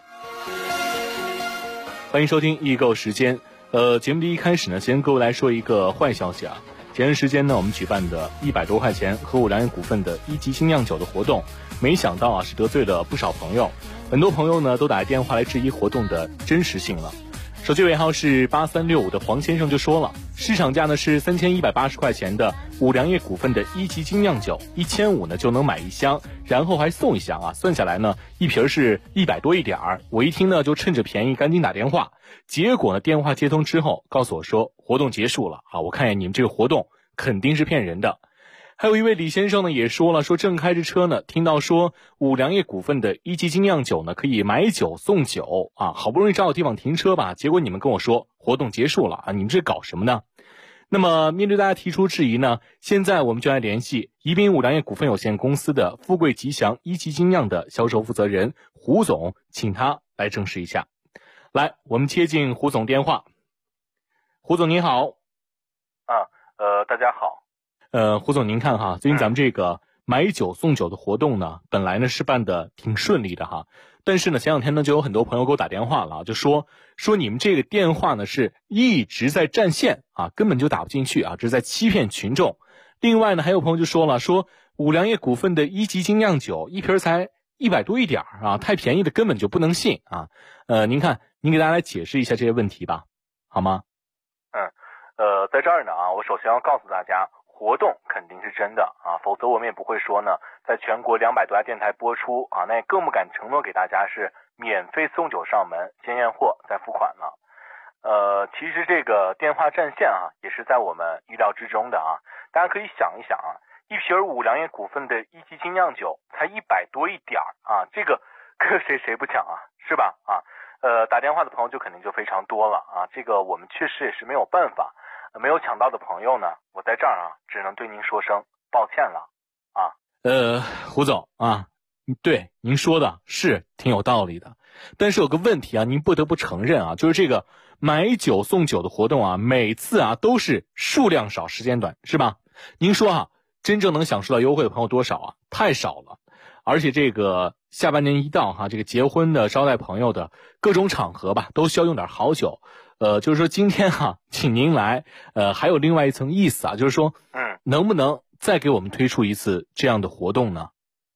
欢迎收听易购时间。节目的一开始呢，先跟各位来说一个坏消息啊。前段时间呢，我们举办的100多块钱和五粮液股份的1级精酿酒的活动，没想到啊是得罪了不少朋友，很多朋友呢都打电话来质疑活动的真实性了。手机尾号是8365的黄先生就说了，市场价呢是3180块钱的五粮液股份的1级精酿酒，1500呢就能买一箱，然后还送一箱啊，算下来呢一瓶是100多一点儿。我一听呢就趁着便宜赶紧打电话，结果呢电话接通之后告诉我说活动结束了啊，我看见你们这个活动肯定是骗人的。还有一位李先生呢也说了，说正开着车呢，听到说五粮液股份的1级精酿酒呢可以买酒送酒啊，好不容易找到地方停车吧，结果你们跟我说活动结束了啊，你们这搞什么呢？那么面对大家提出质疑呢，现在我们就来联系宜宾五粮液股份有限公司的富贵吉祥1级精酿的销售负责人胡总，请他来证实一下。来，我们接进胡总电话。胡总您好。 大家好。 胡总您看哈，最近咱们这个买酒送酒的活动呢，本来呢是办的挺顺利的哈，但是呢前两天呢就有很多朋友给我打电话了，就说你们这个电话呢是一直在占线啊，根本就打不进去啊，这是在欺骗群众。另外呢还有朋友就说了，说五粮液股份的1级精酿酒一瓶才100多一点啊，太便宜的根本就不能信啊。您看您给大家来解释一下这些问题吧，好吗？ 在这儿呢啊，我首先要告诉大家，活动肯定是真的啊，否则我们也不会说呢，在全国200多家电台播出啊，那也更不敢承诺给大家是免费送酒上门，先验货再付款了。其实这个电话占线啊，也是在我们预料之中的啊。大家可以想一想啊，一瓶五粮液股份的1级精酿酒才100多一点啊，这个可谁不抢啊，是吧？啊，打电话的朋友就肯定就非常多了啊，这个我们确实也是没有办法。没有抢到的朋友呢，我在这儿啊，只能对您说声抱歉了啊。 胡总啊，对您说的是挺有道理的，但是有个问题啊，您不得不承认啊，就是这个买酒送酒的活动啊，每次啊都是数量少时间短，是吧？您说啊，真正能享受到优惠的朋友多少啊？太少了。而且这个下半年一到哈，这个结婚的、招待朋友的各种场合吧，都需要用点好酒。就是说今天哈，请您来，还有另外一层意思啊，就是说，能不能再给我们推出一次这样的活动呢？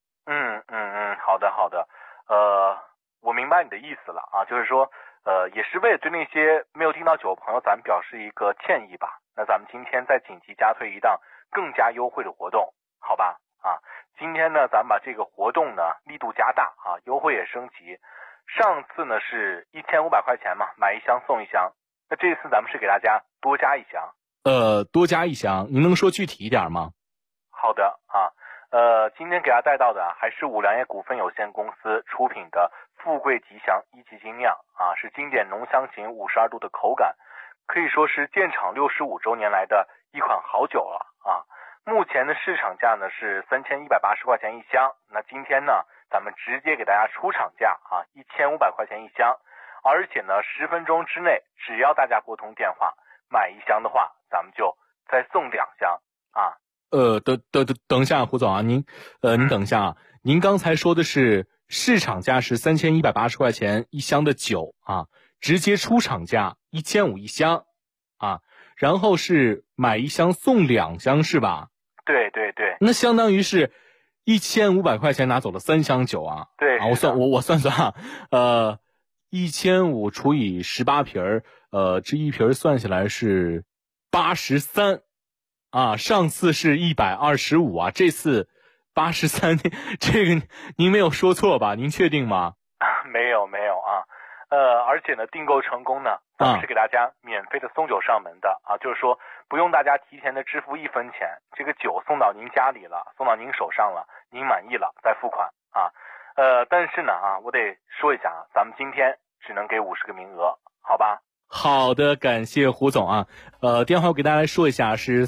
好的，我明白你的意思了啊，就是说，也是为了对那些没有订到酒的朋友，咱们表示一个歉意吧。那咱们今天再紧急加推一档更加优惠的活动，好吧？啊，今天呢，咱们把这个活动呢力度加大啊，优惠也升级。上次呢是1500块钱嘛，买一箱送一箱。那这次咱们是给大家多加一箱。 多加一箱，您能说具体一点吗？ 好的啊，今天给大家带到的还是五粮液股份有限公司出品的富贵吉祥1级精酿啊，是经典浓香型52度的口感，可以说是建厂65周年来的一款好酒了啊。目前的市场价呢是3180块钱一箱，那今天呢咱们直接给大家出厂价啊，1500块钱一箱，而且呢10分钟之内，只要大家拨通电话买一箱的话，咱们就再送2箱啊。 等一下，胡总啊，您等一下啊，您刚才说的是市场价是3180块钱一箱的酒啊，直接出厂价1500一箱啊，然后是买一箱送2箱是吧？ 对， 那相当于是1500块钱拿走了3箱酒啊。 对啊，我算啊，1500除以18瓶这一瓶算下来是83啊，上次是125啊，这次83，这个您没有说错吧？您确定吗？ 没有啊。而且呢，订购成功呢，咱们是给大家免费的送酒上门的啊，就是说不用大家提前的支付1分钱，这个酒送到您家里了，送到您手上了，您满意了再付款啊。但是呢啊，我得说一下啊，咱们今天只能给50个名额，好吧？ 好的，感谢胡总啊。电话我给大家来说一下是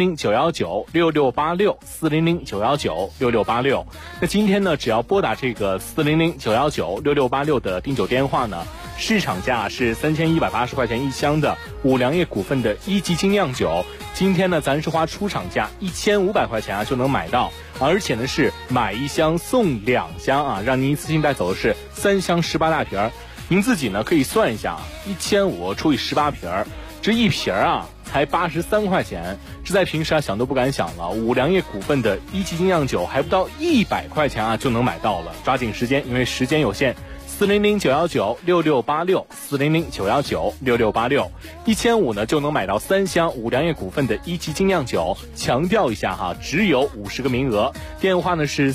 400-919-6686，400-919-6686。那今天呢，只要拨打这个400-919-6686的订酒电话呢，市场价是3180块钱一箱的五粮液股份的一级精酿酒。今天呢，咱是花出厂价1500块钱啊就能买到，而且呢是买一箱送2箱啊，让您一次性带走的是3箱18大瓶。您自己呢可以算一下，1500除以18瓶，这一瓶啊才83块钱，这在平时啊想都不敢想了。五粮液股份的一级精酿酒还不到100块钱啊就能买到了，抓紧时间，因为时间有限。400-919-6686，400-919-6686，1500呢就能买到3箱五粮液股份的一级精酿酒。强调一下哈，只有50个名额。电话呢是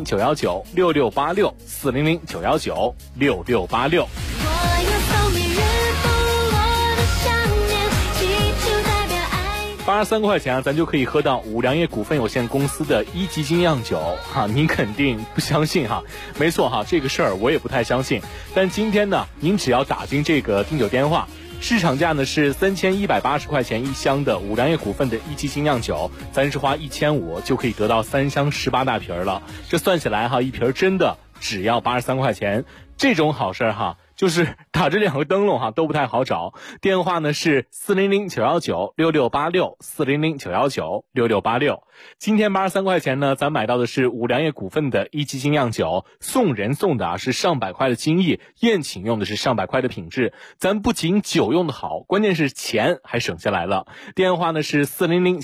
400-919-6686，400-919-6686。83块钱啊，咱就可以喝到五粮液股份有限公司的一级精酿酒哈，您肯定不相信哈？没错哈，这个事儿我也不太相信。但今天呢，您只要打进这个订酒电话，市场价呢是3180块钱一箱的五粮液股份的一级精酿酒，咱是花1500就可以得到3箱18大瓶了。这算起来哈，一瓶真的只要83块钱，这种好事哈。就是打这2个灯笼哈都不太好找，电话呢是400-919-6686，400-919-6686。今天83块钱呢，咱买到的是五粮液股份的一级精酿酒，送人送的是上百块的精益，宴请用的是上百块的品质。咱不仅酒用的好，关键是钱还省下来了。电话呢是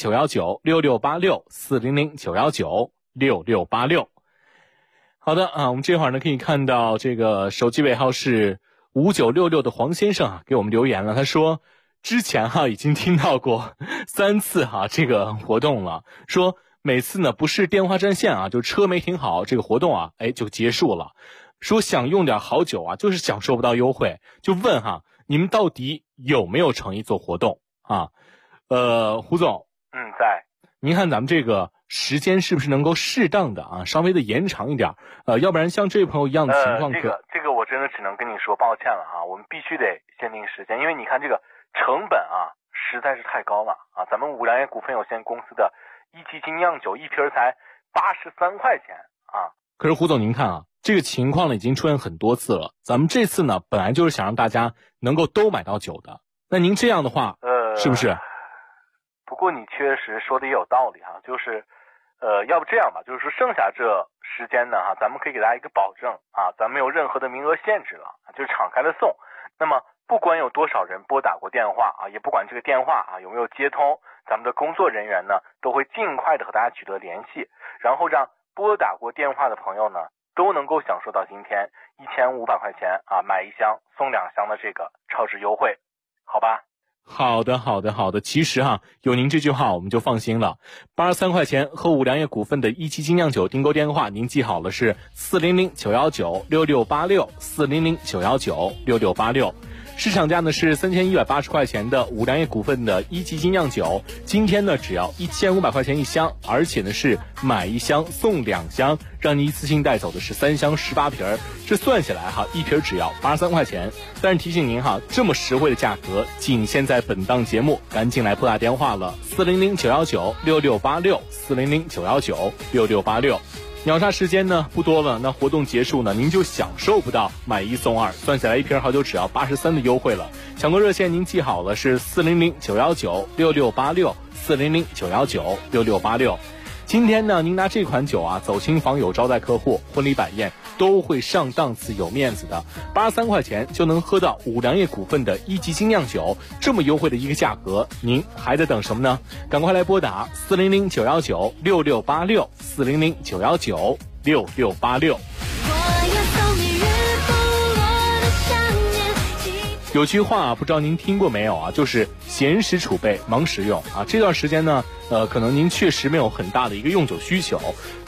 400-919-6686，400-919-6686。好的啊，我们这会儿呢可以看到这个手机尾号是5966的黄先生啊给我们留言了，他说之前哈已经听到过3次哈这个活动了，说每次呢不是电话占线啊，就车没停好，这个活动啊就结束了。说想用点好酒啊，就是享受不到优惠，就问哈你们到底有没有诚意做活动啊？胡总， 在。 您看咱们这个时间是不是能够适当的啊，稍微的延长一点？要不然像这位朋友一样的情况， 这个我真的只能跟你说抱歉了啊，我们必须得限定时间，因为你看这个成本啊实在是太高了啊。咱们五粮液股份有限公司的一级精酿酒一瓶才83块钱啊。 可是胡总您看啊，这个情况呢已经出现很多次了，咱们这次呢本来就是想让大家能够都买到酒的，那您这样的话是不是？ 不过你确实说的也有道理哈，就是要不这样吧，就是说剩下这时间呢哈，咱们可以给大家一个保证啊，咱没有任何的名额限制了，就是敞开的送。那么不管有多少人拨打过电话啊，也不管这个电话啊有没有接通，咱们的工作人员呢都会尽快的和大家取得联系，然后让拨打过电话的朋友呢都能够享受到今天1500块钱啊买1箱送2箱的这个超值优惠，好吧？ 好的。其实哈，有您这句话我们就放心了。83块钱和五粮液股份的一级精酿酒订购电话，您记好了是400-919-6686，400-919-6686。市场价呢是3180块钱的五粮液股份的一级精酿酒，今天呢只要1500块钱一箱，而且呢是买1箱送2箱，让你一次性带走的是3箱18瓶，这算下来哈，一瓶只要83块钱。但是提醒您哈，这么实惠的价格仅限在本档节目，赶紧来拨打电话了，400-919-6686，400-919-6686。秒杀时间呢不多了，那活动结束呢，您就享受不到买1送2，算下来一瓶好酒只要83的优惠了。抢购热线您记好了是400-919-6686，400-919-6686。今天呢，您拿这款酒啊走亲访友、招待客户、婚礼摆宴都会上档次、有面子的。83块钱就能喝到五粮液股份的一级精酿酒，这么优惠的一个价格，您还在等什么呢？赶快来拨打400-919-6686，400-919-6686。有句话不知道您听过没有啊，就是闲时储备，忙时用啊。这段时间呢，可能您确实没有很大的一个用酒需求。